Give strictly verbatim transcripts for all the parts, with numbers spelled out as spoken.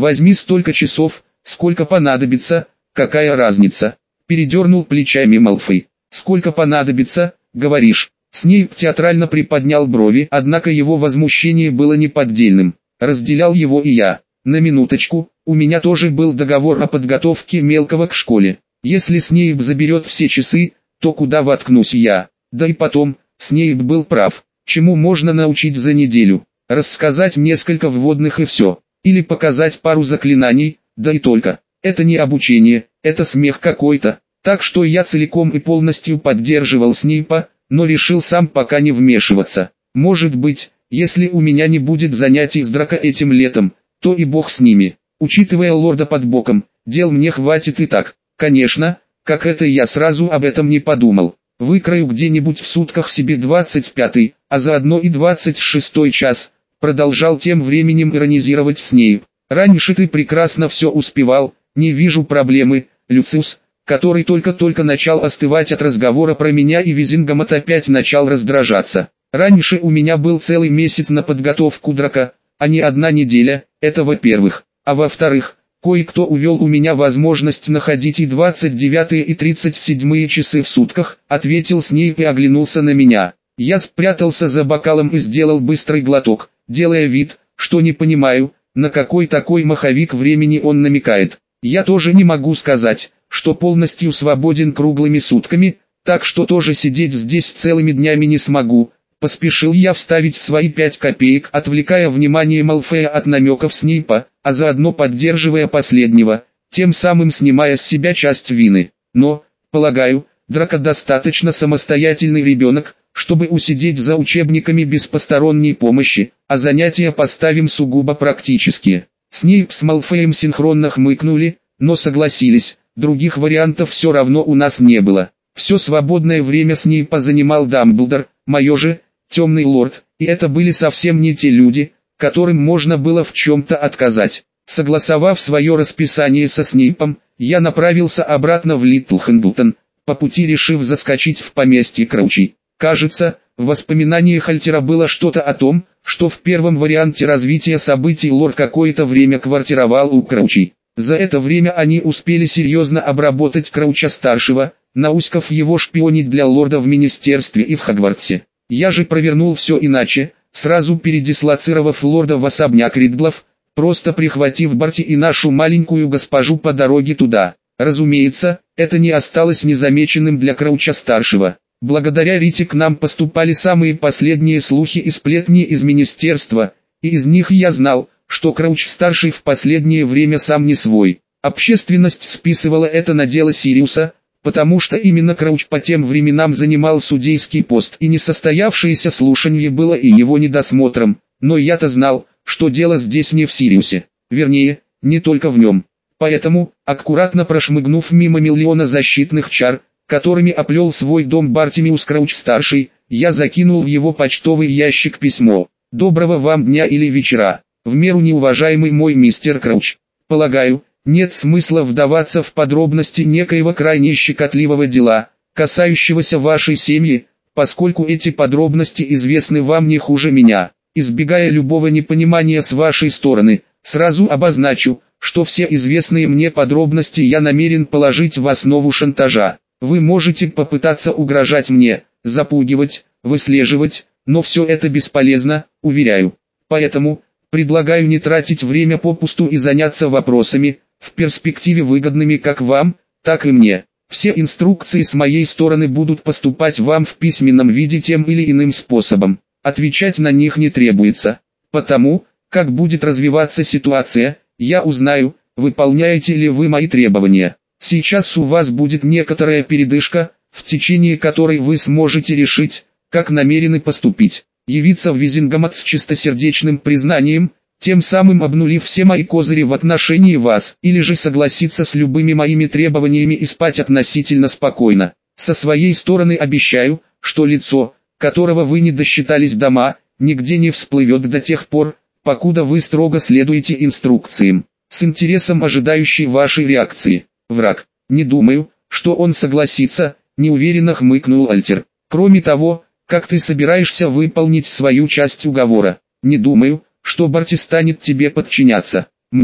Возьми столько часов, сколько понадобится, какая разница? Передернул плечами Малфой. Сколько понадобится, говоришь? Снейп театрально приподнял брови, однако его возмущение было неподдельным. Разделял его и я. На минуточку, у меня тоже был договор о подготовке мелкого к школе. Если Снейп заберет все часы, то куда воткнусь я? Да и потом, Снейп был прав. Чему можно научить за неделю? Рассказать несколько вводных и все. Или показать пару заклинаний, да и только. Это не обучение, это смех какой-то. Так что я целиком и полностью поддерживал Снейпа, но решил сам пока не вмешиваться. Может быть, если у меня не будет занятий с Драко этим летом, то и бог с ними. Учитывая лорда под боком, дел мне хватит и так. Конечно, как это я сразу об этом не подумал. Выкрою где-нибудь в сутках себе двадцать пятый, а заодно и двадцать шестой час. Продолжал тем временем иронизировать Снейп. Раньше ты прекрасно все успевал, не вижу проблемы, Люциус, который только-только начал остывать от разговора про меня, и Визингамот опять начал раздражаться. Раньше у меня был целый месяц на подготовку Драко, а не одна неделя, это во-первых. А во-вторых, кое-кто увел у меня возможность находить и двадцать девятые и тридцать седьмые часы в сутках, ответил Снейп и оглянулся на меня. Я спрятался за бокалом и сделал быстрый глоток, делая вид, что не понимаю, на какой такой маховик времени он намекает. Я тоже не могу сказать, что полностью свободен круглыми сутками, так что тоже сидеть здесь целыми днями не смогу. Поспешил я вставить свои пять копеек, отвлекая внимание Малфоя от намеков Снейпа, а заодно поддерживая последнего, тем самым снимая с себя часть вины. Но, полагаю, Драко достаточно самостоятельный ребенок, чтобы усидеть за учебниками без посторонней помощи, а занятия поставим сугубо практические. Снейп с Малфоем синхронно хмыкнули, но согласились, других вариантов все равно у нас не было. Все свободное время Снейпа занимал Дамблдор, мое же, Темный лорд, и это были совсем не те люди, которым можно было в чем-то отказать. Согласовав свое расписание со Снейпом, я направился обратно в Литл Хэндлтон, по пути решив заскочить в поместье Краучи. Кажется, в воспоминаниях Альтера было что-то о том, что в первом варианте развития событий лорд какое-то время квартировал у Краучи. За это время они успели серьезно обработать Крауча-старшего, науськав его шпионить для лорда в министерстве и в Хогвартсе. Я же провернул все иначе, сразу передислоцировав лорда в особняк Ридлов, просто прихватив Барти и нашу маленькую госпожу по дороге туда. Разумеется, это не осталось незамеченным для Крауча-старшего. Благодаря Рите к нам поступали самые последние слухи и сплетни из министерства, и из них я знал, что Крауч-старший в последнее время сам не свой. Общественность списывала это на дело Сириуса, потому что именно Крауч по тем временам занимал судейский пост, и несостоявшееся слушание было и его недосмотром, но я-то знал, что дело здесь не в Сириусе, вернее, не только в нем. Поэтому, аккуратно прошмыгнув мимо миллиона защитных чар, которыми оплел свой дом Бартимиус Крауч-старший, я закинул в его почтовый ящик письмо. «Доброго вам дня или вечера, в меру неуважаемый мой мистер Крауч. Полагаю, нет смысла вдаваться в подробности некоего крайне щекотливого дела, касающегося вашей семьи, поскольку эти подробности известны вам не хуже меня. Избегая любого непонимания с вашей стороны, сразу обозначу, что все известные мне подробности я намерен положить в основу шантажа. Вы можете попытаться угрожать мне, запугивать, выслеживать, но все это бесполезно, уверяю. Поэтому, предлагаю не тратить время попусту и заняться вопросами, в перспективе выгодными как вам, так и мне. Все инструкции с моей стороны будут поступать вам в письменном виде тем или иным способом. Отвечать на них не требуется. Потому, как будет развиваться ситуация, я узнаю, выполняете ли вы мои требования. Сейчас у вас будет некоторая передышка, в течение которой вы сможете решить, как намерены поступить. Явиться в Визингамот с чистосердечным признанием, тем самым обнулив все мои козыри в отношении вас, или же согласиться с любыми моими требованиями и спать относительно спокойно. Со своей стороны обещаю, что лицо, которого вы не досчитались дома, нигде не всплывет до тех пор, покуда вы строго следуете инструкциям. С интересом ожидающей вашей реакции. Враг. Не думаю, что он согласится, неуверенно хмыкнул Альтер. Кроме того, как ты собираешься выполнить свою часть уговора? Не думаю, что Барти станет тебе подчиняться. Мне,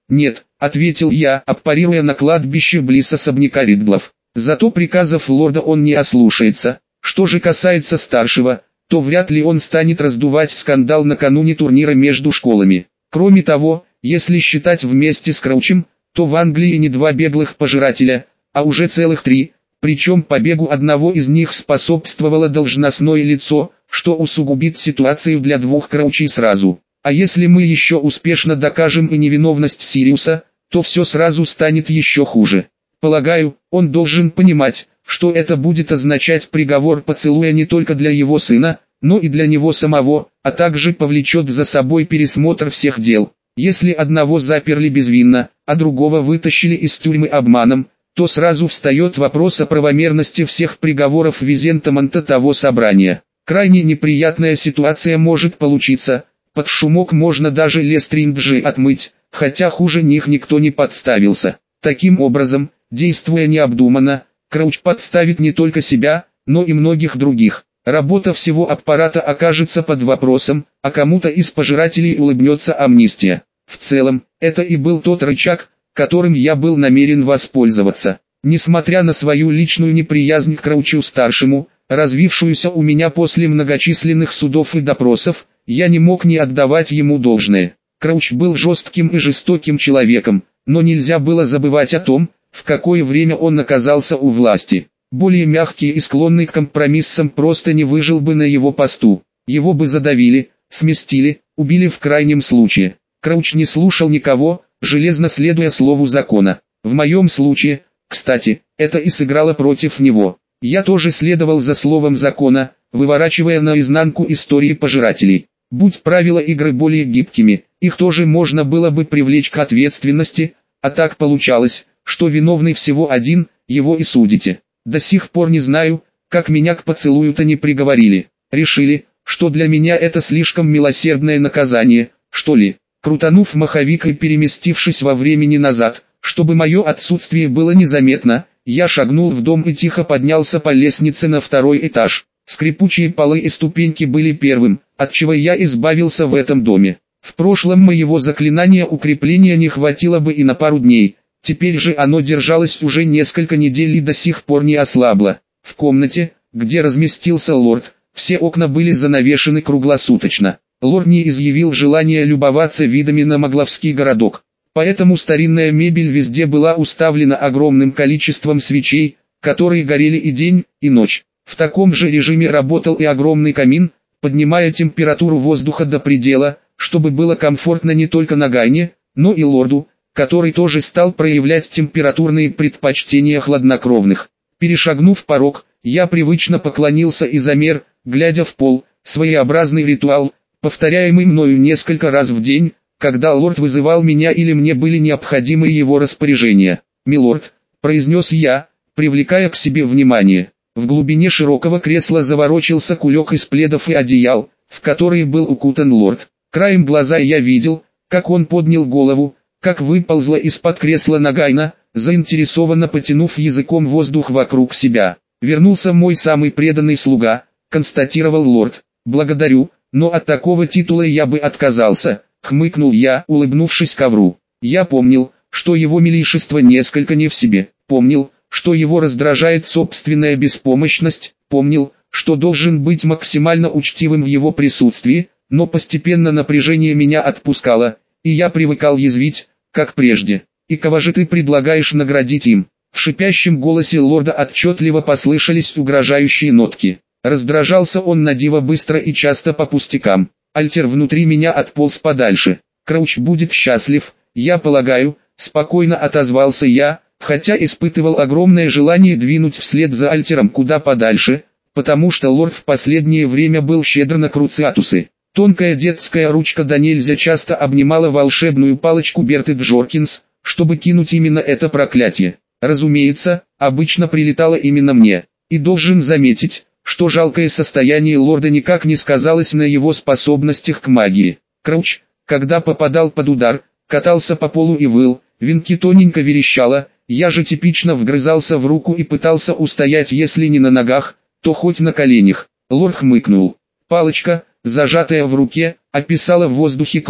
«Нет», — ответил я, аппарируя на кладбище близ особняка Ридлов. «Зато приказов лорда он не ослушается. Что же касается старшего, то вряд ли он станет раздувать скандал накануне турнира между школами. Кроме того, если считать вместе с Краучем, то в Англии не два беглых пожирателя, а уже целых три, причем побегу одного из них способствовало должностное лицо, что усугубит ситуацию для двух Краучей сразу. А если мы еще успешно докажем и невиновность Сириуса, то все сразу станет еще хуже. Полагаю, он должен понимать, что это будет означать приговор поцелуя не только для его сына, но и для него самого, а также повлечет за собой пересмотр всех дел. Если одного заперли безвинно, а другого вытащили из тюрьмы обманом, то сразу встает вопрос о правомерности всех приговоров Визентамонта того собрания. Крайне неприятная ситуация может получиться, под шумок можно даже Лестринджи отмыть, хотя хуже них никто не подставился. Таким образом, действуя необдуманно, Крауч подставит не только себя, но и многих других. Работа всего аппарата окажется под вопросом, а кому-то из пожирателей улыбнется амнистия. В целом, это и был тот рычаг, которым я был намерен воспользоваться. Несмотря на свою личную неприязнь к Краучу-старшему, развившуюся у меня после многочисленных судов и допросов, я не мог не отдавать ему должное. Крауч был жестким и жестоким человеком, но нельзя было забывать о том, в какое время он оказался у власти. Более мягкий и склонный к компромиссам просто не выжил бы на его посту. Его бы задавили, сместили, убили в крайнем случае. Крауч не слушал никого, железно следуя слову закона. В моем случае, кстати, это и сыграло против него. Я тоже следовал за словом закона, выворачивая наизнанку истории пожирателей. Будь правила игры более гибкими, их тоже можно было бы привлечь к ответственности, а так получалось, что виновный всего один, его и судите. До сих пор не знаю, как меня к поцелую-то не приговорили. Решили, что для меня это слишком милосердное наказание, что ли. Крутанув маховик и переместившись во времени назад, чтобы мое отсутствие было незаметно, я шагнул в дом и тихо поднялся по лестнице на второй этаж. Скрипучие полы и ступеньки были первым, от чего я избавился в этом доме. В прошлом моего заклинания укрепления не хватило бы и на пару дней, теперь же оно держалось уже несколько недель и до сих пор не ослабло. В комнате, где разместился лорд, все окна были занавешены круглосуточно. Лорд не изъявил желания любоваться видами на Могловский городок, поэтому старинная мебель везде была уставлена огромным количеством свечей, которые горели и день, и ночь. В таком же режиме работал и огромный камин, поднимая температуру воздуха до предела, чтобы было комфортно не только Нагайне, но и лорду, который тоже стал проявлять температурные предпочтения хладнокровных. Перешагнув порог, я привычно поклонился и замер, глядя в пол, своеобразный ритуал, повторяемый мною несколько раз в день, когда лорд вызывал меня или мне были необходимы его распоряжения. «Милорд», — произнес я, привлекая к себе внимание. В глубине широкого кресла заворочился кулек из пледов и одеял, в которые был укутан лорд. Краем глаза я видел, как он поднял голову, как выползла из-под кресла Нагайна, заинтересованно потянув языком воздух вокруг себя. «Вернулся мой самый преданный слуга», — констатировал лорд. «Благодарю, но от такого титула я бы отказался», — хмыкнул я, улыбнувшись ковру. Я помнил, что его милейшество несколько не в себе, помнил, что его раздражает собственная беспомощность, помнил, что должен быть максимально учтивым в его присутствии, но постепенно напряжение меня отпускало, и я привыкал язвить, как прежде. «И кого же ты предлагаешь наградить им?» В шипящем голосе лорда отчетливо послышались угрожающие нотки. Раздражался он на диво быстро и часто по пустякам. Альтер внутри меня отполз подальше. «Крауч будет счастлив, я полагаю», — спокойно отозвался я, хотя испытывал огромное желание двинуть вслед за Альтером куда подальше, потому что лорд в последнее время был щедр на круциатусы. Тонкая детская ручка до нельзя часто обнимала волшебную палочку Берты Джоркинс, чтобы кинуть именно это проклятие. Разумеется, обычно прилетало именно мне. И должен заметить, что жалкое состояние лорда никак не сказалось на его способностях к магии. Крауч, когда попадал под удар, катался по полу и выл, Винки тоненько верещала, я же типично вгрызался в руку и пытался устоять, если не на ногах, то хоть на коленях. Лорд хмыкнул. Палочка, зажатая в руке, описала в воздухе круг,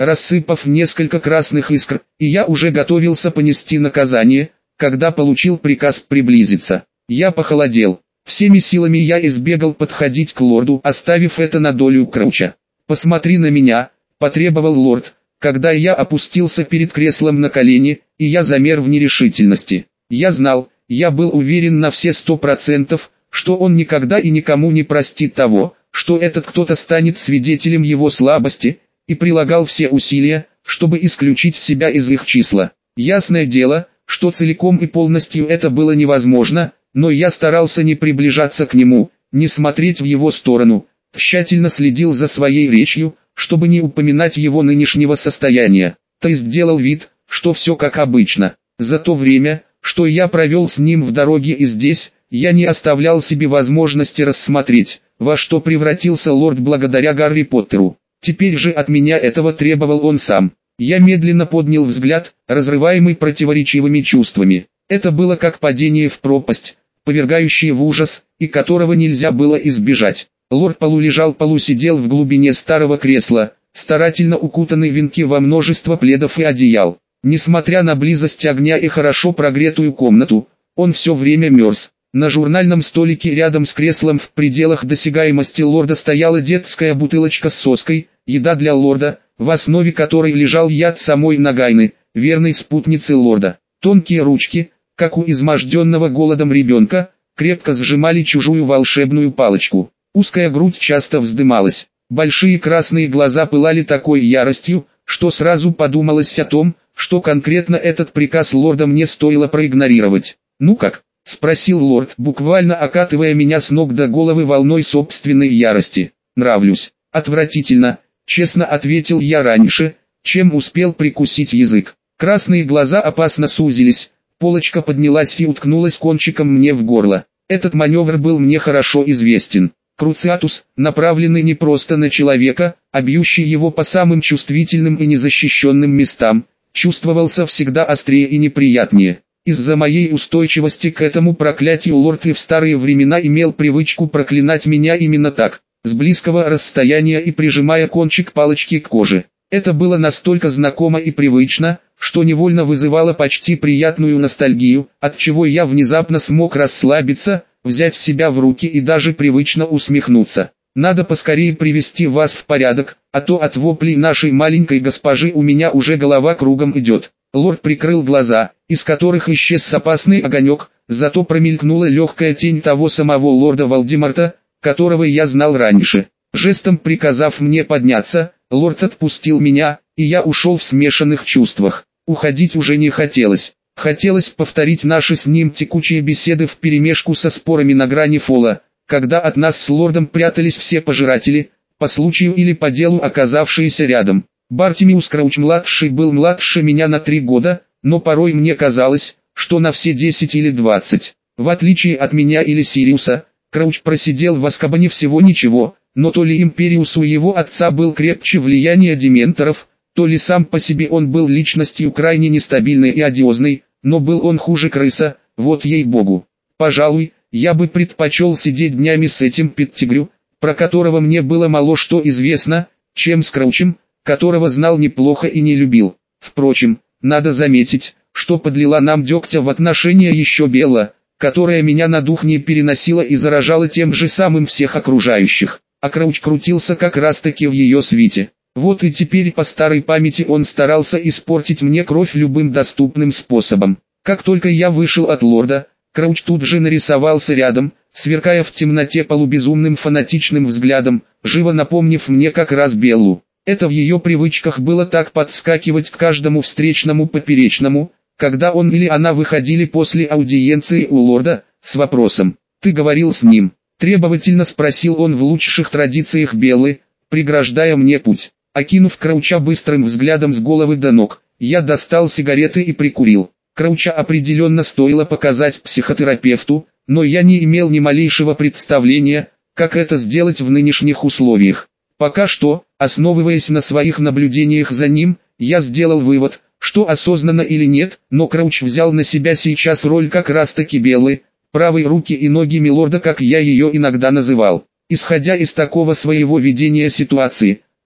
рассыпав несколько красных искр, и я уже готовился понести наказание, когда получил приказ приблизиться. Я похолодел. Всеми силами я избегал подходить к лорду, оставив это на долю Крауча. «Посмотри на меня», — потребовал лорд, когда я опустился перед креслом на колени, и я замер в нерешительности. Я знал, я был уверен на все сто процентов, что он никогда и никому не простит того, что этот кто-то станет свидетелем его слабости, и прилагал все усилия, чтобы исключить себя из их числа. Ясное дело, что целиком и полностью это было невозможно, но я старался не приближаться к нему, не смотреть в его сторону, тщательно следил за своей речью, чтобы не упоминать его нынешнего состояния, то есть делал вид, что все как обычно. За то время, что я провел с ним в дороге и здесь, я не оставлял себе возможности рассмотреть, во что превратился лорд благодаря Гарри Поттеру. Теперь же от меня этого требовал он сам. Я медленно поднял взгляд, разрываемый противоречивыми чувствами. Это было как падение в пропасть, повергающее в ужас, и которого нельзя было избежать. Лорд полулежал полусидел в глубине старого кресла, старательно укутанный в венки во множество пледов и одеял. Несмотря на близость огня и хорошо прогретую комнату, он все время мерз. На журнальном столике рядом с креслом в пределах досягаемости лорда стояла детская бутылочка с соской, еда для лорда, в основе которой лежал яд самой Нагайны, верной спутницы лорда. Тонкие ручки, как у изможденного голодом ребенка, крепко сжимали чужую волшебную палочку. Узкая грудь часто вздымалась, большие красные глаза пылали такой яростью, что сразу подумалось о том, что конкретно этот приказ лорда мне стоило проигнорировать. «Ну как?» — спросил лорд, буквально окатывая меня с ног до головы волной собственной ярости. «Нравлюсь». «Отвратительно», — честно ответил я раньше, чем успел прикусить язык. Красные глаза опасно сузились, полочка поднялась и уткнулась кончиком мне в горло. Этот маневр был мне хорошо известен. Круциатус, направленный не просто на человека, а бьющий его по самым чувствительным и незащищенным местам, чувствовался всегда острее и неприятнее. Из-за моей устойчивости к этому проклятию лорд и в старые времена имел привычку проклинать меня именно так, с близкого расстояния и прижимая кончик палочки к коже. Это было настолько знакомо и привычно, что невольно вызывало почти приятную ностальгию, от чего я внезапно смог расслабиться, взять себя в руки и даже привычно усмехнуться. «Надо поскорее привести вас в порядок, а то от воплей нашей маленькой госпожи у меня уже голова кругом идет». Лорд прикрыл глаза, из которых исчез опасный огонек, зато промелькнула легкая тень того самого лорда Волдеморта, которого я знал раньше. Жестом приказав мне подняться, лорд отпустил меня, и я ушел в смешанных чувствах. Уходить уже не хотелось. Хотелось повторить наши с ним текучие беседы вперемешку со спорами на грани фола, когда от нас с лордом прятались все пожиратели, по случаю или по делу оказавшиеся рядом. Бартимиус Крауч-младший был младше меня на три года, но порой мне казалось, что на все десять или двадцать. В отличие от меня или Сириуса, Крауч просидел в Азкабане всего ничего, но то ли Империусу его отца был крепче влияния дементоров, то ли сам по себе он был личностью крайне нестабильной и одиозной, но был он хуже крыса, вот ей-богу. Пожалуй, я бы предпочел сидеть днями с этим Петтигрю, про которого мне было мало что известно, чем с Краучем, которого знал неплохо и не любил. Впрочем, надо заметить, что подлила нам дегтя в отношения еще Белла, которая меня на дух не переносила и заражала тем же самым всех окружающих, а Крауч крутился как раз таки в ее свите. Вот и теперь по старой памяти он старался испортить мне кровь любым доступным способом. Как только я вышел от лорда, Крауч тут же нарисовался рядом, сверкая в темноте полубезумным фанатичным взглядом, живо напомнив мне как раз Беллу. Это в ее привычках было так подскакивать к каждому встречному поперечному, когда он или она выходили после аудиенции у лорда, с вопросом: «Ты говорил с ним?» Требовательно спросил он в лучших традициях Беллы, преграждая мне путь. Окинув Крауча быстрым взглядом с головы до ног, я достал сигареты и прикурил. Крауча определенно стоило показать психотерапевту, но я не имел ни малейшего представления, как это сделать в нынешних условиях. Пока что, основываясь на своих наблюдениях за ним, я сделал вывод, что осознанно или нет, но Крауч взял на себя сейчас роль как раз таки Беллы, правой руки и ноги милорда, как я ее иногда называл. Исходя из такого своего видения ситуации,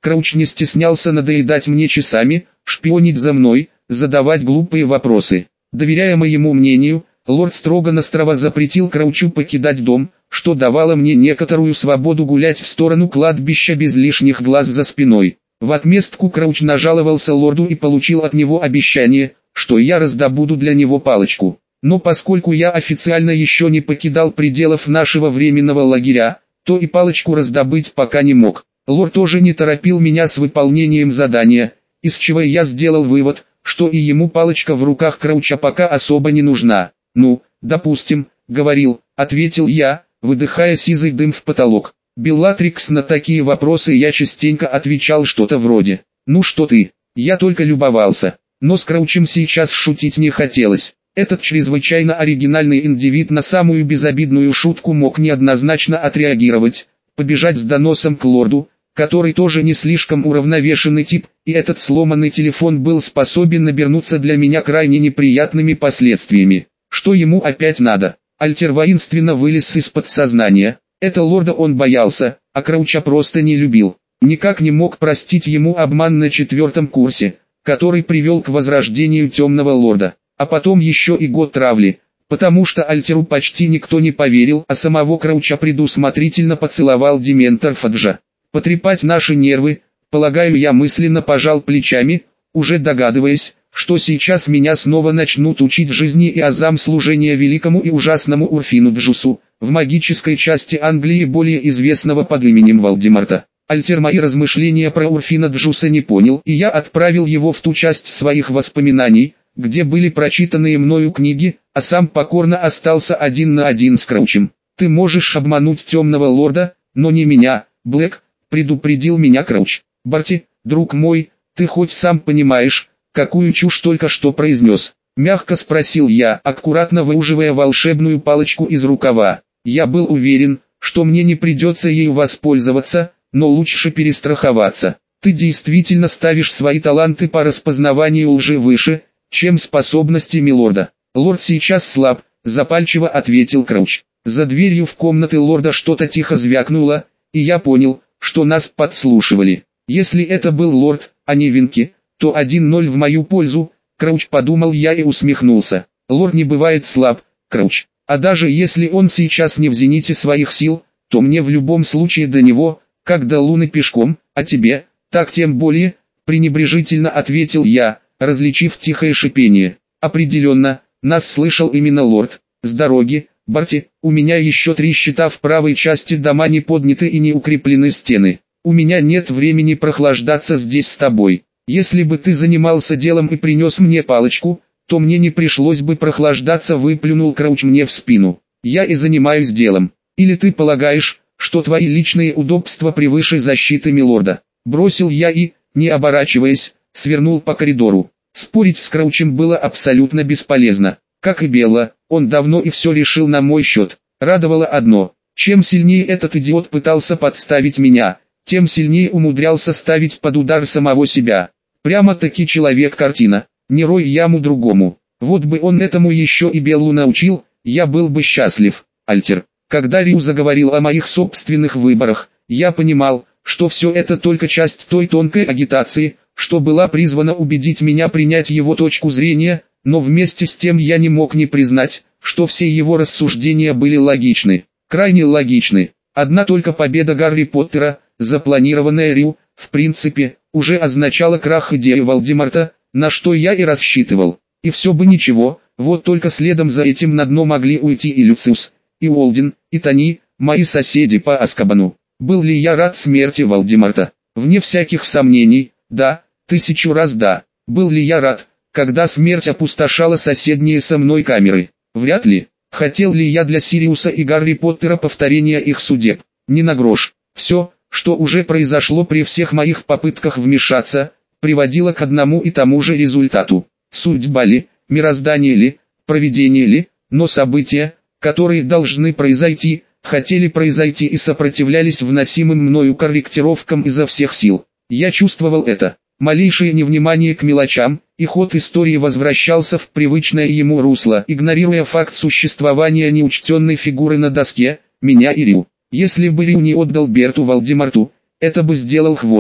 Крауч не стеснялся надоедать мне часами, шпионить за мной, задавать глупые вопросы. Доверяя моему мнению, лорд строго-настрого запретил Краучу покидать дом, что давало мне некоторую свободу гулять в сторону кладбища без лишних глаз за спиной. В отместку Крауч нажаловался лорду и получил от него обещание, что я раздобуду для него палочку. Но поскольку я официально еще не покидал пределов нашего временного лагеря, то и палочку раздобыть пока не мог. Лорд тоже не торопил меня с выполнением задания, из чего я сделал вывод, что и ему палочка в руках Крауча пока особо не нужна. «Ну, допустим», — говорил, — ответил я, выдыхая сизый дым в потолок. Беллатрикс, на такие вопросы я частенько отвечал что-то вроде: «Ну что ты, я только любовался». Но с Краучем сейчас шутить не хотелось. Этот чрезвычайно оригинальный индивид на самую безобидную шутку мог неоднозначно отреагировать, побежать с доносом к лорду, который тоже не слишком уравновешенный тип, и этот сломанный телефон был способен обернуться для меня крайне неприятными последствиями. Что ему опять надо? Альтер воинственно вылез из подсознания. Это лорда он боялся, а Крауча просто не любил. Никак не мог простить ему обман на четвертом курсе, который привел к возрождению темного лорда. А потом еще и год травли, потому что Альтеру почти никто не поверил, а самого Крауча предусмотрительно поцеловал дементор Фаджа. Потрепать наши нервы, полагаю, я мысленно пожал плечами, уже догадываясь, что сейчас меня снова начнут учить жизни и азам служения великому и ужасному Урфину Джусу, в магической части Англии более известного под именем Волдемарта. Альтер мои размышления про Урфина Джуса не понял, и я отправил его в ту часть своих воспоминаний, где были прочитанные мною книги, а сам покорно остался один на один с Краучем. «Ты можешь обмануть темного лорда, но не меня, Блэк», — предупредил меня Крауч. «Барти, друг мой, ты хоть сам понимаешь, какую чушь только что произнес?» — мягко спросил я, аккуратно выуживая волшебную палочку из рукава. Я был уверен, что мне не придется ею воспользоваться, но лучше перестраховаться. «Ты действительно ставишь свои таланты по распознаванию лжи выше, чем способности милорда». «Лорд сейчас слаб», — запальчиво ответил Крауч. За дверью в комнаты лорда что-то тихо звякнуло, и я понял, что нас подслушивали. Если это был лорд, а не Винки, то один ноль в мою пользу, Крауч, подумал я и усмехнулся. Лорд не бывает слаб, Крауч. А даже если он сейчас не в зените своих сил, то мне в любом случае до него, как до луны пешком, а тебе, так тем более, пренебрежительно ответил я, различив тихое шипение. Определенно, нас слышал именно лорд. С дороги, Барти, у меня еще три щита в правой части дома не подняты и не укреплены стены. У меня нет времени прохлаждаться здесь с тобой. Если бы ты занимался делом и принес мне палочку, то мне не пришлось бы прохлаждаться, выплюнул Крауч мне в спину. Я и занимаюсь делом. Или ты полагаешь, что твои личные удобства превыше защиты милорда? Бросил я и, не оборачиваясь, свернул по коридору. Спорить с Краучем было абсолютно бесполезно. Как и Белла, он давно и все решил на мой счет. Радовало одно: чем сильнее этот идиот пытался подставить меня, тем сильнее умудрялся ставить под удар самого себя. Прямо-таки человек-картина, не рой яму другому. Вот бы он этому еще и Беллу научил, я был бы счастлив. Альтер, когда Рю заговорил о моих собственных выборах, я понимал, что все это только часть той тонкой агитации, что была призвана убедить меня принять его точку зрения, но вместе с тем я не мог не признать, что все его рассуждения были логичны, крайне логичны. Одна только победа Гарри Поттера, запланированная Рю, в принципе, уже означала крах идеи Волдемарта, на что я и рассчитывал. И все бы ничего, вот только следом за этим на дно могли уйти и Люциус, и Уолден, и Тони, мои соседи по Азкабану. Был ли я рад смерти Волдемарта? Вне всяких сомнений, да, тысячу раз да. Был ли я рад, когда смерть опустошала соседние со мной камеры? Вряд ли. Хотел ли я для Сириуса и Гарри Поттера повторения их судеб? Ни на грош. Все, что уже произошло при всех моих попытках вмешаться, приводило к одному и тому же результату. Судьба ли, мироздание ли, провидение ли, но события, которые должны произойти, хотели произойти и сопротивлялись вносимым мною корректировкам изо всех сил. Я чувствовал это. Малейшее невнимание к мелочам, и ход истории возвращался в привычное ему русло, игнорируя факт существования неучтенной фигуры на доске, меня и Рю. Если бы Рю не отдал Берту Волдемарту, это бы сделал Хвост.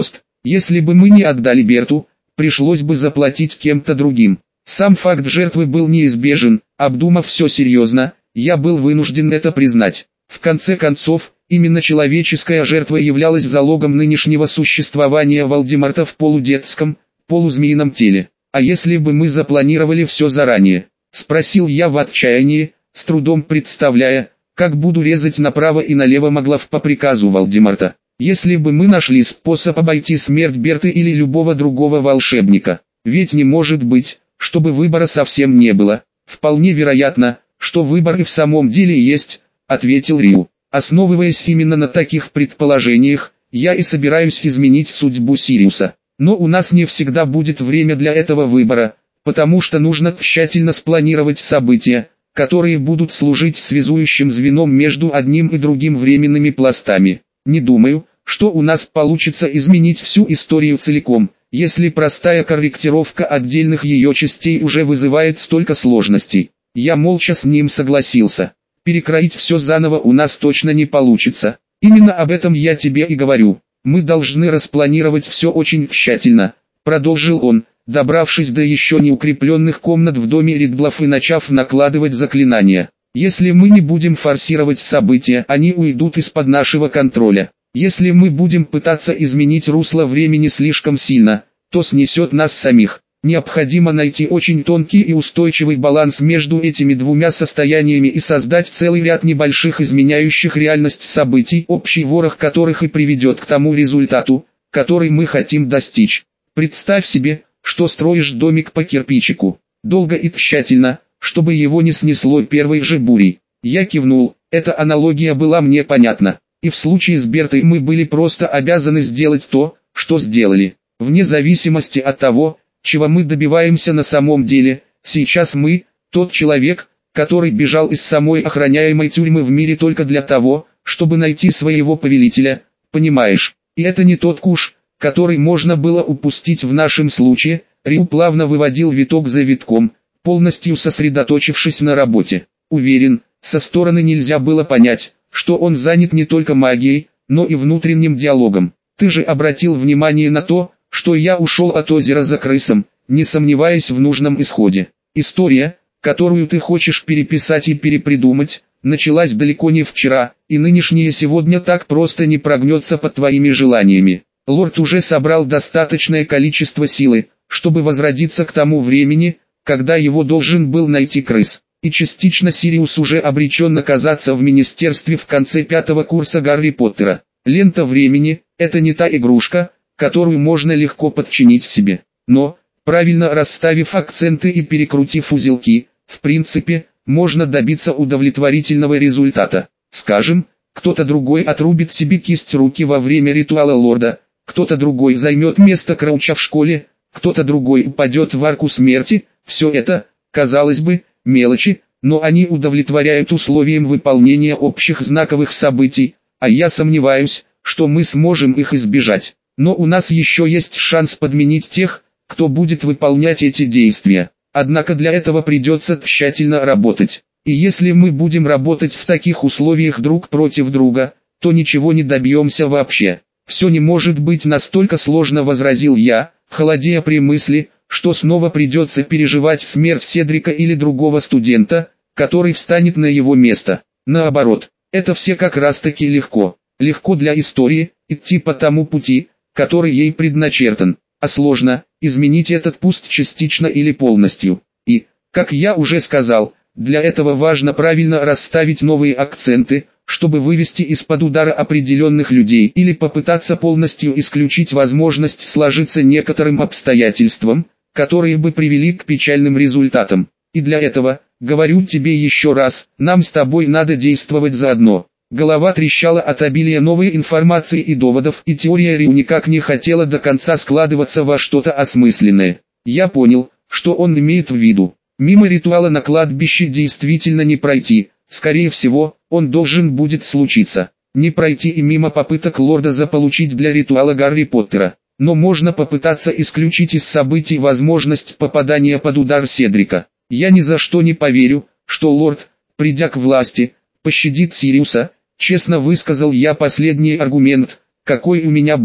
Если бы мы не отдали Берту, пришлось бы заплатить кем-то другим. Сам факт жертвы был неизбежен, обдумав все серьезно, я был вынужден это признать. В конце концов, именно человеческая жертва являлась залогом нынешнего существования Волдемарта в полудетском, полузмеином теле. А если бы мы запланировали все заранее? Спросил я в отчаянии, с трудом представляя, как буду резать направо и налево Маглов по приказу Волдемарта. Если бы мы нашли способ обойти смерть Берты или любого другого волшебника. Ведь не может быть, чтобы выбора совсем не было. Вполне вероятно, что выбор и в самом деле есть, ответил Рю. Основываясь именно на таких предположениях, я и собираюсь изменить судьбу Сириуса. Но у нас не всегда будет время для этого выбора, потому что нужно тщательно спланировать события, которые будут служить связующим звеном между одним и другим временными пластами. Не думаю, что у нас получится изменить всю историю целиком, если простая корректировка отдельных ее частей уже вызывает столько сложностей. Я молча с ним согласился. Перекроить все заново у нас точно не получится. Именно об этом я тебе и говорю. Мы должны распланировать все очень тщательно, продолжил он, добравшись до еще не укрепленных комнат в доме Ридлов и начав накладывать заклинания. Если мы не будем форсировать события, они уйдут из-под нашего контроля. Если мы будем пытаться изменить русло времени слишком сильно, то снесет нас самих. Необходимо найти очень тонкий и устойчивый баланс между этими двумя состояниями и создать целый ряд небольших изменяющих реальность событий, общий ворох которых и приведет к тому результату, который мы хотим достичь. Представь себе, что строишь домик по кирпичику, долго и тщательно, чтобы его не снесло первой же бурей. Я кивнул, эта аналогия была мне понятна, и в случае с Бертой мы были просто обязаны сделать то, что сделали. Вне зависимости от того, чего мы добиваемся на самом деле, сейчас мы, тот человек, который бежал из самой охраняемой тюрьмы в мире только для того, чтобы найти своего повелителя, понимаешь, и это не тот куш, который можно было упустить в нашем случае. Рю плавно выводил виток за витком, полностью сосредоточившись на работе. Уверен, со стороны нельзя было понять, что он занят не только магией, но и внутренним диалогом. Ты же обратил внимание на то, что я ушел от озера за крысом, не сомневаясь в нужном исходе. История, которую ты хочешь переписать и перепридумать, началась далеко не вчера, и нынешнее сегодня так просто не прогнется под твоими желаниями. Лорд уже собрал достаточное количество силы, чтобы возродиться к тому времени, когда его должен был найти крыс. И частично Сириус уже обречен оказаться в министерстве в конце пятого курса Гарри Поттера. Лента времени – это не та игрушка, которую можно легко подчинить себе. Но, правильно расставив акценты и перекрутив узелки, в принципе, можно добиться удовлетворительного результата. Скажем, кто-то другой отрубит себе кисть руки во время ритуала лорда, кто-то другой займет место Крауча в школе, кто-то другой упадет в арку смерти. Все это, казалось бы, мелочи, но они удовлетворяют условиям выполнения общих знаковых событий, а я сомневаюсь, что мы сможем их избежать. Но у нас еще есть шанс подменить тех, кто будет выполнять эти действия. Однако для этого придется тщательно работать. И если мы будем работать в таких условиях друг против друга, то ничего не добьемся вообще. Все не может быть настолько сложно, возразил я, холодея при мысли, что снова придется переживать смерть Седрика или другого студента, который встанет на его место. Наоборот, это все как раз таки легко. Легко для истории, идти по тому пути, который ей предначертан, а сложно, изменить этот путь частично или полностью. И, как я уже сказал, для этого важно правильно расставить новые акценты, чтобы вывести из-под удара определенных людей или попытаться полностью исключить возможность сложиться некоторым обстоятельствам, которые бы привели к печальным результатам. И для этого, говорю тебе еще раз, нам с тобой надо действовать заодно. Голова трещала от обилия новой информации и доводов, и теория Рю никак не хотела до конца складываться во что-то осмысленное. Я понял, что он имеет в виду. Мимо ритуала на кладбище действительно не пройти, скорее всего, он должен будет случиться. Не пройти и мимо попыток лорда заполучить для ритуала Гарри Поттера. Но можно попытаться исключить из событий возможность попадания под удар Седрика. Я ни за что не поверю, что лорд, придя к власти, пощадит Сириуса. Честно высказал я последний аргумент, какой у меня был.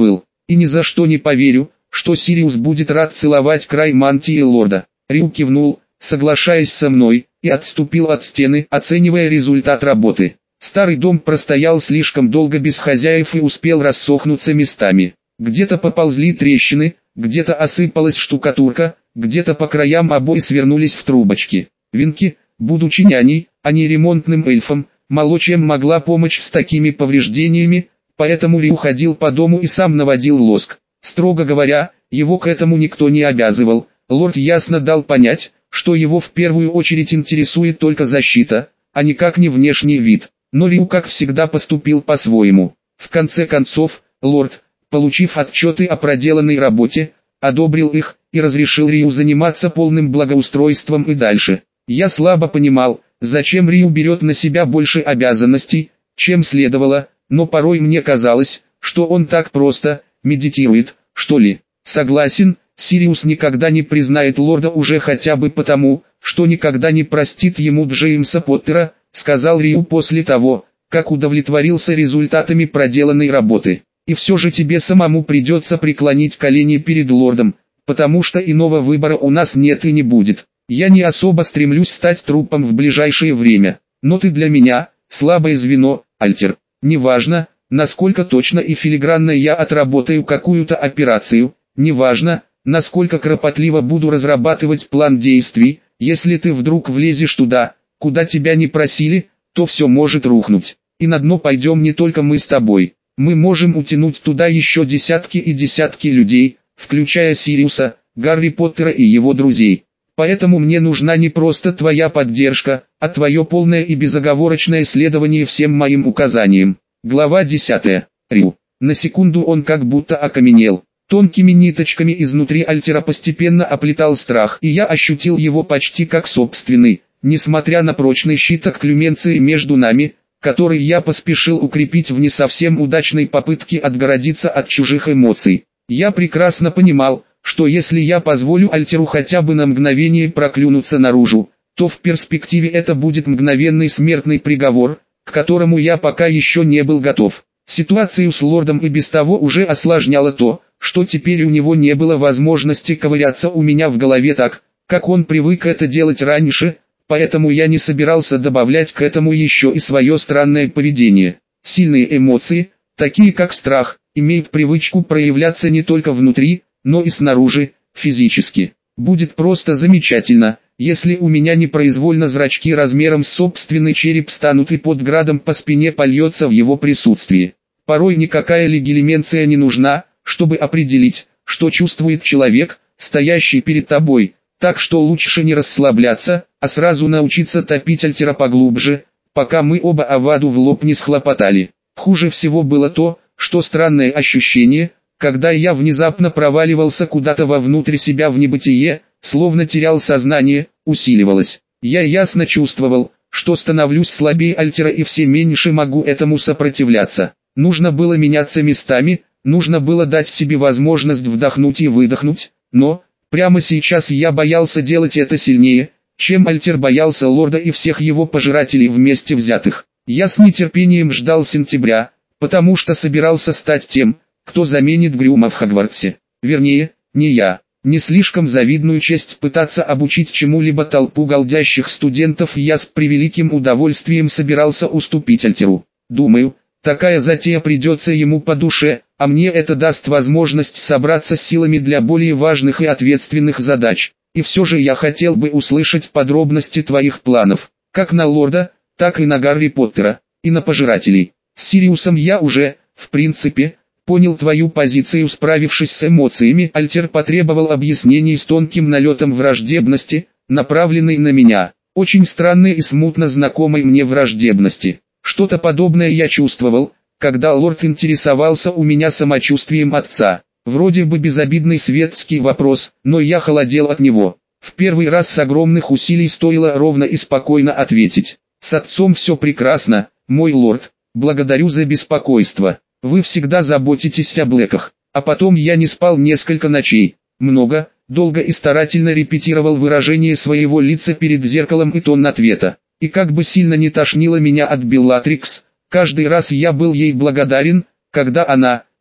и ни за что не поверю, что Сириус будет рад целовать край мантии лорда. Рю кивнул, соглашаясь со мной, и отступил от стены, оценивая результат работы. Старый дом простоял слишком долго без хозяев и успел рассохнуться местами. Где-то поползли трещины, где-то осыпалась штукатурка, где-то по краям обои свернулись в трубочки. Винки, будучи няней, а не ремонтным эльфом, мало чем могла помочь с такими повреждениями, поэтому Рю ходил по дому и сам наводил лоск. Строго говоря, его к этому никто не обязывал. Лорд ясно дал понять, что его в первую очередь интересует только защита, а никак не внешний вид. Но Рю, как всегда, поступил по-своему. В конце концов, лорд, получив отчеты о проделанной работе, одобрил их и разрешил Рю заниматься полным благоустройством и дальше. Я слабо понимал, зачем Рю берет на себя больше обязанностей, чем следовало, но порой мне казалось, что он так просто медитирует, что ли. Согласен, Сириус никогда не признает лорда уже хотя бы потому, что никогда не простит ему Джеймса Поттера, сказал Рю после того, как удовлетворился результатами проделанной работы. И все же тебе самому придется преклонить колени перед лордом, потому что иного выбора у нас нет и не будет. Я не особо стремлюсь стать трупом в ближайшее время, но ты для меня слабое звено, Альтер. Неважно, насколько точно и филигранно я отработаю какую-то операцию, неважно, насколько кропотливо буду разрабатывать план действий, если ты вдруг влезешь туда, куда тебя не просили, то все может рухнуть. И на дно пойдем не только мы с тобой. Мы можем утянуть туда еще десятки и десятки людей, включая Сириуса, Гарри Поттера и его друзей. Поэтому мне нужна не просто твоя поддержка, а твое полное и безоговорочное следование всем моим указаниям. Глава десятая. Рю. На секунду он как будто окаменел. Тонкими ниточками изнутри Альтера постепенно оплетал страх, и я ощутил его почти как собственный, несмотря на прочный щит окклюменции между нами, который я поспешил укрепить в не совсем удачной попытке отгородиться от чужих эмоций. Я прекрасно понимал, что если я позволю Альтеру хотя бы на мгновение проклюнуться наружу, то в перспективе это будет мгновенный смертный приговор, к которому я пока еще не был готов. Ситуацию с лордом и без того уже осложняло то, что теперь у него не было возможности ковыряться у меня в голове так, как он привык это делать раньше, поэтому я не собирался добавлять к этому еще и свое странное поведение. Сильные эмоции, такие как страх, имеют привычку проявляться не только внутри, но и снаружи, физически. Будет просто замечательно, если у меня непроизвольно зрачки размером с собственный череп станут и под градом по спине польется в его присутствии. Порой никакая легилименция не нужна, чтобы определить, что чувствует человек, стоящий перед тобой, так что лучше не расслабляться, а сразу научиться топить Альтера поглубже, пока мы оба Аваду в лоб не схлопотали. Хуже всего было то, что странное ощущение, когда я внезапно проваливался куда-то вовнутрь себя в небытие, словно терял сознание, усиливалось. Я ясно чувствовал, что становлюсь слабее Альтера и все меньше могу этому сопротивляться. Нужно было меняться местами, нужно было дать себе возможность вдохнуть и выдохнуть, но, прямо сейчас я боялся делать это сильнее, чем Альтер боялся лорда и всех его пожирателей вместе взятых. Я с нетерпением ждал сентября, потому что собирался стать тем, кто заменит Грюма в Хогвартсе. Вернее, не я. Не слишком завидную честь пытаться обучить чему-либо толпу голдящих студентов я с превеликим удовольствием собирался уступить Альтеру. Думаю, такая затея придется ему по душе, а мне это даст возможность собраться с силами для более важных и ответственных задач. И все же я хотел бы услышать подробности твоих планов, как на лорда, так и на Гарри Поттера, и на пожирателей. С Сириусом я уже, в принципе, понял твою позицию. Справившись с эмоциями, Альтер потребовал объяснений с тонким налетом враждебности, направленной на меня. Очень странной и смутно знакомой мне враждебности. Что-то подобное я чувствовал, когда лорд интересовался у меня самочувствием отца. Вроде бы безобидный светский вопрос, но я холодел от него. В первый раз с огромных усилий стоило ровно и спокойно ответить. С отцом все прекрасно, мой лорд, благодарю за беспокойство. Вы всегда заботитесь о Блэках. А потом я не спал несколько ночей. Много, долго и старательно репетировал выражение своего лица перед зеркалом и тон ответа. И как бы сильно не тошнило меня от Беллатрикс, каждый раз я был ей благодарен, когда она,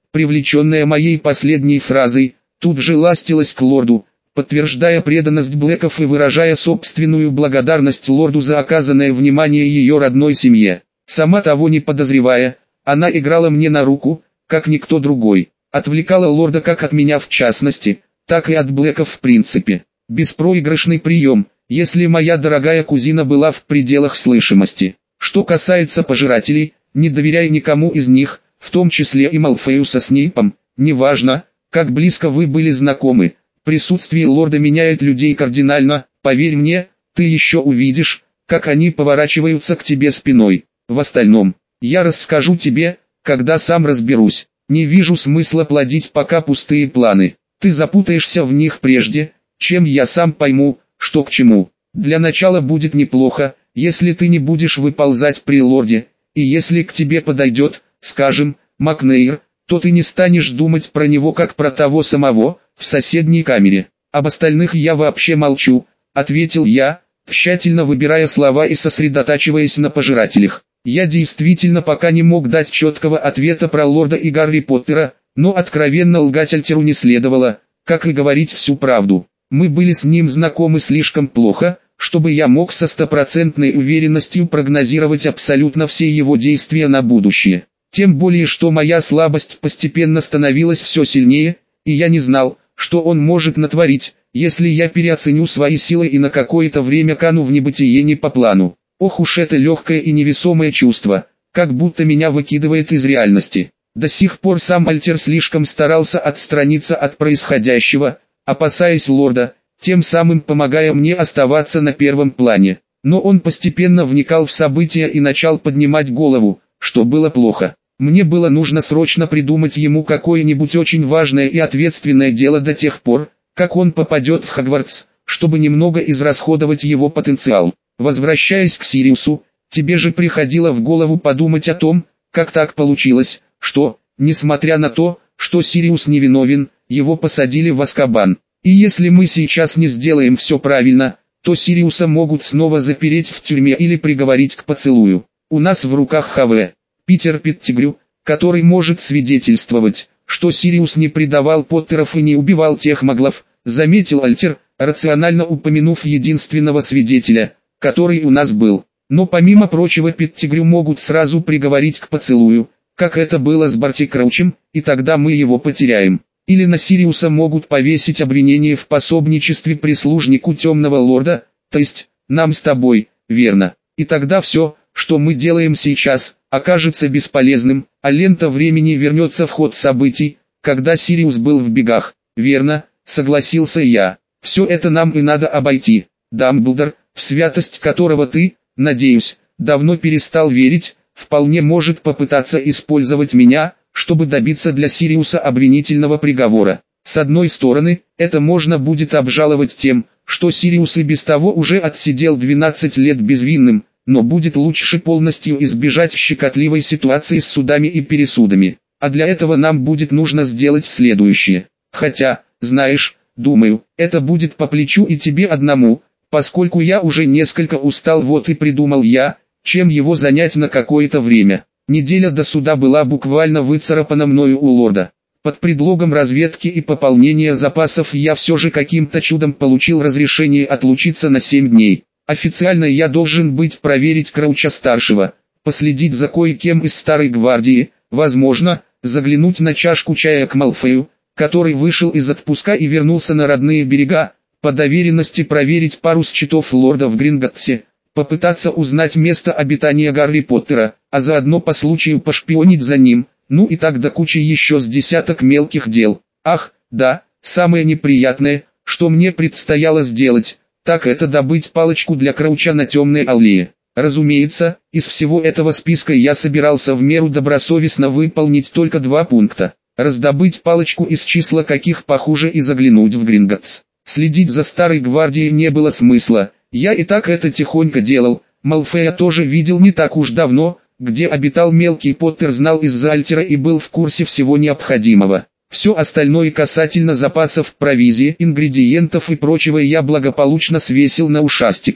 привлеченная моей последней фразой, тут же ластилась к лорду, подтверждая преданность Блэков и выражая собственную благодарность лорду за оказанное внимание ее родной семье. Сама того не подозревая, она играла мне на руку, как никто другой, отвлекала лорда как от меня в частности, так и от Блэков в принципе. Беспроигрышный прием, если моя дорогая кузина была в пределах слышимости. Что касается пожирателей, не доверяй никому из них, в том числе и Малфою со Снейпом, неважно, как близко вы были знакомы. Присутствие лорда меняет людей кардинально, поверь мне, ты еще увидишь, как они поворачиваются к тебе спиной. В остальном, я расскажу тебе, когда сам разберусь. Не вижу смысла плодить пока пустые планы. Ты запутаешься в них прежде, чем я сам пойму, что к чему. Для начала будет неплохо, если ты не будешь выползать при лорде, и если к тебе подойдет, скажем, Макнейр, то ты не станешь думать про него как про того самого, в соседней камере. Об остальных я вообще молчу, ответил я, тщательно выбирая слова и сосредотачиваясь на пожирателях. Я действительно пока не мог дать четкого ответа про лорда и Гарри Поттера, но откровенно лгать Альтеру не следовало, как и говорить всю правду. Мы были с ним знакомы слишком плохо, чтобы я мог со стопроцентной уверенностью прогнозировать абсолютно все его действия на будущее. Тем более, что моя слабость постепенно становилась все сильнее, и я не знал, что он может натворить, если я переоценю свои силы и на какое-то время кану в небытие не по плану. Ох уж это легкое и невесомое чувство, как будто меня выкидывает из реальности. До сих пор сам Альтер слишком старался отстраниться от происходящего, опасаясь лорда, тем самым помогая мне оставаться на первом плане. Но он постепенно вникал в события и начал поднимать голову, что было плохо. Мне было нужно срочно придумать ему какое-нибудь очень важное и ответственное дело до тех пор, как он попадет в Хогвартс, чтобы немного израсходовать его потенциал. Возвращаясь к Сириусу, тебе же приходило в голову подумать о том, как так получилось, что, несмотря на то, что Сириус невиновен, его посадили в Азкабан. И если мы сейчас не сделаем все правильно, то Сириуса могут снова запереть в тюрьме или приговорить к поцелую. У нас в руках ХВ, Питер Петтигрю, который может свидетельствовать, что Сириус не предавал Поттеров и не убивал тех маглов, заметил Альтер, рационально упомянув единственного свидетеля, который у нас был. Но помимо прочего Петтигрю могут сразу приговорить к поцелую, как это было с Барти Краучем, и тогда мы его потеряем. Или на Сириуса могут повесить обвинение в пособничестве прислужнику Темного Лорда, то есть, нам с тобой, верно. И тогда все, что мы делаем сейчас, окажется бесполезным, а лента времени вернется в ход событий, когда Сириус был в бегах. Верно, согласился я. Все это нам и надо обойти. Дамблдор, в святость которого ты, надеюсь, давно перестал верить, вполне может попытаться использовать меня, чтобы добиться для Сириуса обвинительного приговора. С одной стороны, это можно будет обжаловать тем, что Сириус и без того уже отсидел двенадцать лет безвинным, но будет лучше полностью избежать щекотливой ситуации с судами и пересудами. А для этого нам будет нужно сделать следующее. Хотя, знаешь, думаю, это будет по плечу и тебе одному, поскольку я уже несколько устал, вот и придумал я, чем его занять на какое-то время. Неделя до суда была буквально выцарапана мною у лорда. Под предлогом разведки и пополнения запасов я все же каким-то чудом получил разрешение отлучиться на семь дней. Официально я должен быть проверить Крауча-старшего, последить за кое-кем из старой гвардии, возможно, заглянуть на чашку чая к Малфою, который вышел из отпуска и вернулся на родные берега, по доверенности проверить пару счетов лорда в Гринготтсе, попытаться узнать место обитания Гарри Поттера, а заодно по случаю пошпионить за ним, ну и так до кучи еще с десяток мелких дел. Ах, да, самое неприятное, что мне предстояло сделать, так это добыть палочку для Крауча на темной аллее. Разумеется, из всего этого списка я собирался в меру добросовестно выполнить только два пункта. Раздобыть палочку из числа каких похуже и заглянуть в Гринготтс. Следить за старой гвардией не было смысла, я и так это тихонько делал. Малфея тоже видел не так уж давно, где обитал мелкий Поттер знал из-за Альтера и был в курсе всего необходимого. Все остальное касательно запасов провизии, ингредиентов и прочего я благополучно свесил на ушастика.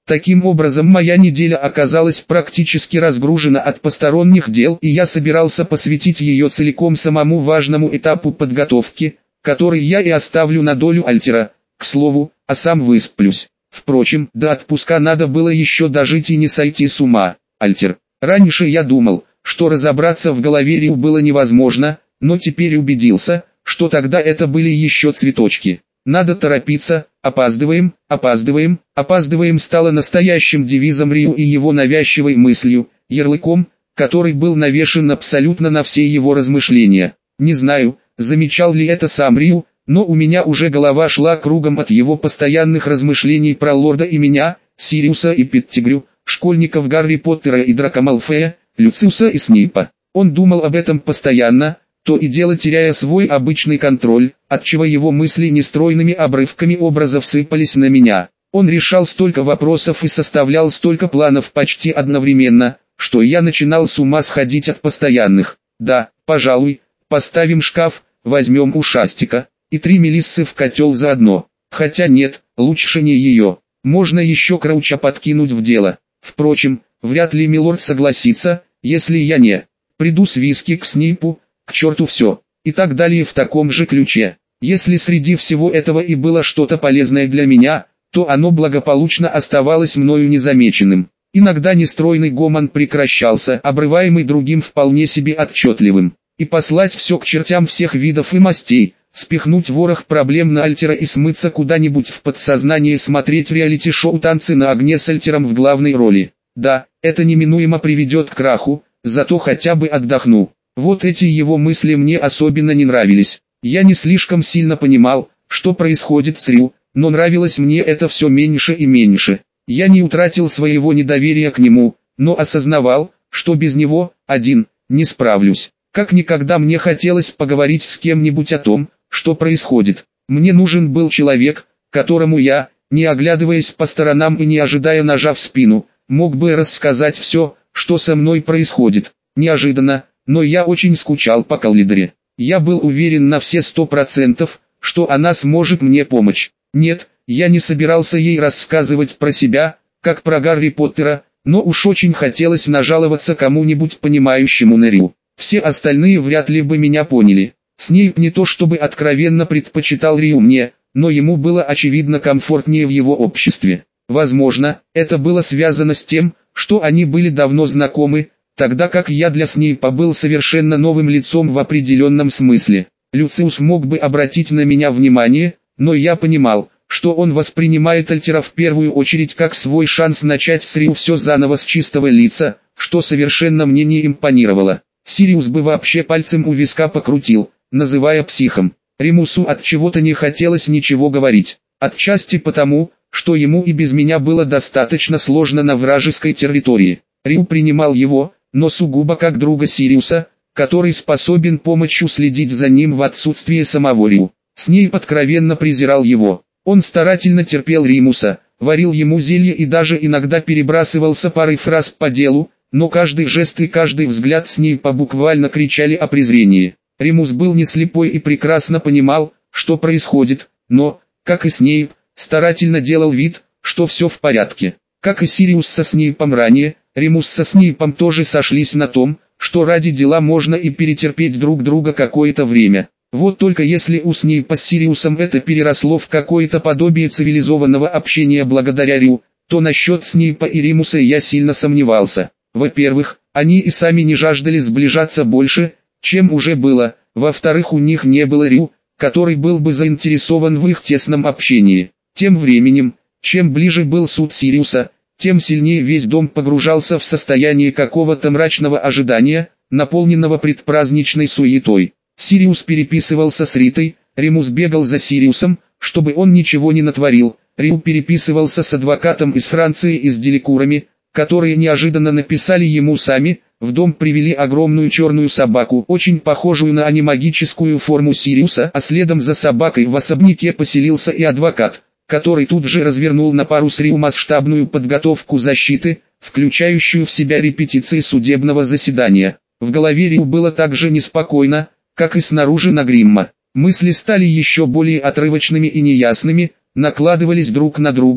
Таким образом, моя неделя оказалась практически разгружена от посторонних дел, и я собирался посвятить ее целиком самому важному этапу подготовки, который я и оставлю на долю Альтера. К слову, а сам высплюсь. Впрочем, до отпуска надо было еще дожить и не сойти с ума. Альтер. Раньше я думал, что разобраться в голове Рю было невозможно, но теперь убедился, что тогда это были еще цветочки. Надо торопиться, опаздываем, опаздываем, опаздываем стало настоящим девизом Рю и его навязчивой мыслью, ярлыком, который был навешен абсолютно на все его размышления. Не знаю, замечал ли это сам Рю, но у меня уже голова шла кругом от его постоянных размышлений про Лорда и меня, Сириуса и Петтигрю, школьников Гарри Поттера и Драко Малфоя, Люциуса и Снейпа. Он думал об этом постоянно, то и дело теряя свой обычный контроль, отчего его мысли нестройными обрывками образов сыпались на меня. Он решал столько вопросов и составлял столько планов почти одновременно, что я начинал с ума сходить от постоянных. Да, пожалуй, поставим шкаф, возьмем ушастика, и три мелиссы в котел заодно. Хотя нет, лучше не ее. Можно еще Крауча подкинуть в дело. Впрочем, вряд ли милорд согласится, если я не приду с виски к Снейпу, к черту все, и так далее в таком же ключе. Если среди всего этого и было что-то полезное для меня, то оно благополучно оставалось мною незамеченным. Иногда нестройный гомон прекращался, обрываемый другим вполне себе отчетливым. И послать все к чертям всех видов и мастей, спихнуть ворох проблем на Альтера и смыться куда-нибудь в подсознание смотреть реалити-шоу «Танцы на огне» с Альтером в главной роли. Да, это неминуемо приведет к краху, зато хотя бы отдохну. Вот эти его мысли мне особенно не нравились. Я не слишком сильно понимал, что происходит с Рю, но нравилось мне это все меньше и меньше. Я не утратил своего недоверия к нему, но осознавал, что без него, один, не справлюсь. Как никогда мне хотелось поговорить с кем-нибудь о том, что происходит. Мне нужен был человек, которому я, не оглядываясь по сторонам и не ожидая ножа в спину, мог бы рассказать все, что со мной происходит. Неожиданно, но я очень скучал по Каллидре. Я был уверен на все сто процентов, что она сможет мне помочь. Нет, я не собирался ей рассказывать про себя, как про Гарри Поттера, но уж очень хотелось нажаловаться кому-нибудь понимающему на Рю. Все остальные вряд ли бы меня поняли. Снейп не то чтобы откровенно предпочитал Рю мне, но ему было очевидно комфортнее в его обществе. Возможно, это было связано с тем, что они были давно знакомы, тогда как я для Снейпа был совершенно новым лицом в определенном смысле. Люциус мог бы обратить на меня внимание, но я понимал, что он воспринимает Альтера в первую очередь как свой шанс начать с Рю все заново с чистого лица, что совершенно мне не импонировало. Сириус бы вообще пальцем у виска покрутил, называя психом. Ремусу от чего-то не хотелось ничего говорить. Отчасти потому, что ему и без меня было достаточно сложно на вражеской территории. Рю принимал его, но сугубо как друга Сириуса, который способен помощью следить за ним в отсутствие самого Рю. Снейп откровенно презирал его. Он старательно терпел Римуса, варил ему зелье и даже иногда перебрасывался парой фраз по делу, но каждый жест и каждый взгляд Снейпа буквально кричали о презрении. Римус был не слепой и прекрасно понимал, что происходит, но, как и Снейп, старательно делал вид, что все в порядке. Как и Сириус со Снейпом ранее, Римус со Снейпом тоже сошлись на том, что ради дела можно и перетерпеть друг друга какое-то время. Вот только если у Снейпа с Сириусом это переросло в какое-то подобие цивилизованного общения благодаря Рю, то насчет Снейпа и Римуса я сильно сомневался. Во-первых, они и сами не жаждали сближаться больше, чем уже было, во-вторых, у них не было Рю, который был бы заинтересован в их тесном общении. Тем временем, чем ближе был суд Сириуса, тем сильнее весь дом погружался в состояние какого-то мрачного ожидания, наполненного предпраздничной суетой. Сириус переписывался с Ритой, Римус бегал за Сириусом, чтобы он ничего не натворил, Рю переписывался с адвокатом из Франции и с деликурами, которые неожиданно написали ему сами. В дом привели огромную черную собаку, очень похожую на анимагическую форму Сириуса, а следом за собакой в особняке поселился и адвокат, который тут же развернул на пару с Рю масштабную подготовку защиты, включающую в себя репетиции судебного заседания. В голове Рю было так же неспокойно, как и снаружи на Гримма. Мысли стали еще более отрывочными и неясными, накладывались друг на друга,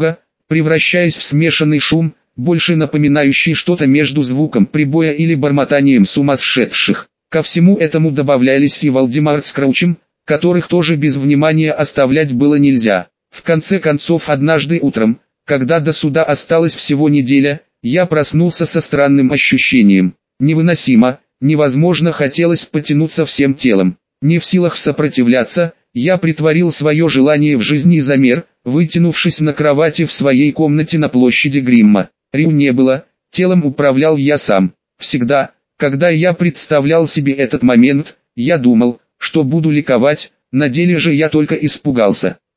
превращаясь в смешанный шум, больше напоминающий что-то между звуком прибоя или бормотанием сумасшедших. Ко всему этому добавлялись и Вальдемар с Краучем, которых тоже без внимания оставлять было нельзя. В конце концов, однажды утром, когда до суда осталась всего неделя, я проснулся со странным ощущением. Невыносимо, невозможно хотелось потянуться всем телом. Не в силах сопротивляться, я притворил свое желание в жизни и замер, вытянувшись на кровати в своей комнате на площади Гримма. Рю не было, телом управлял я сам. Всегда, когда я представлял себе этот момент, я думал, что буду ликовать, на деле же я только испугался.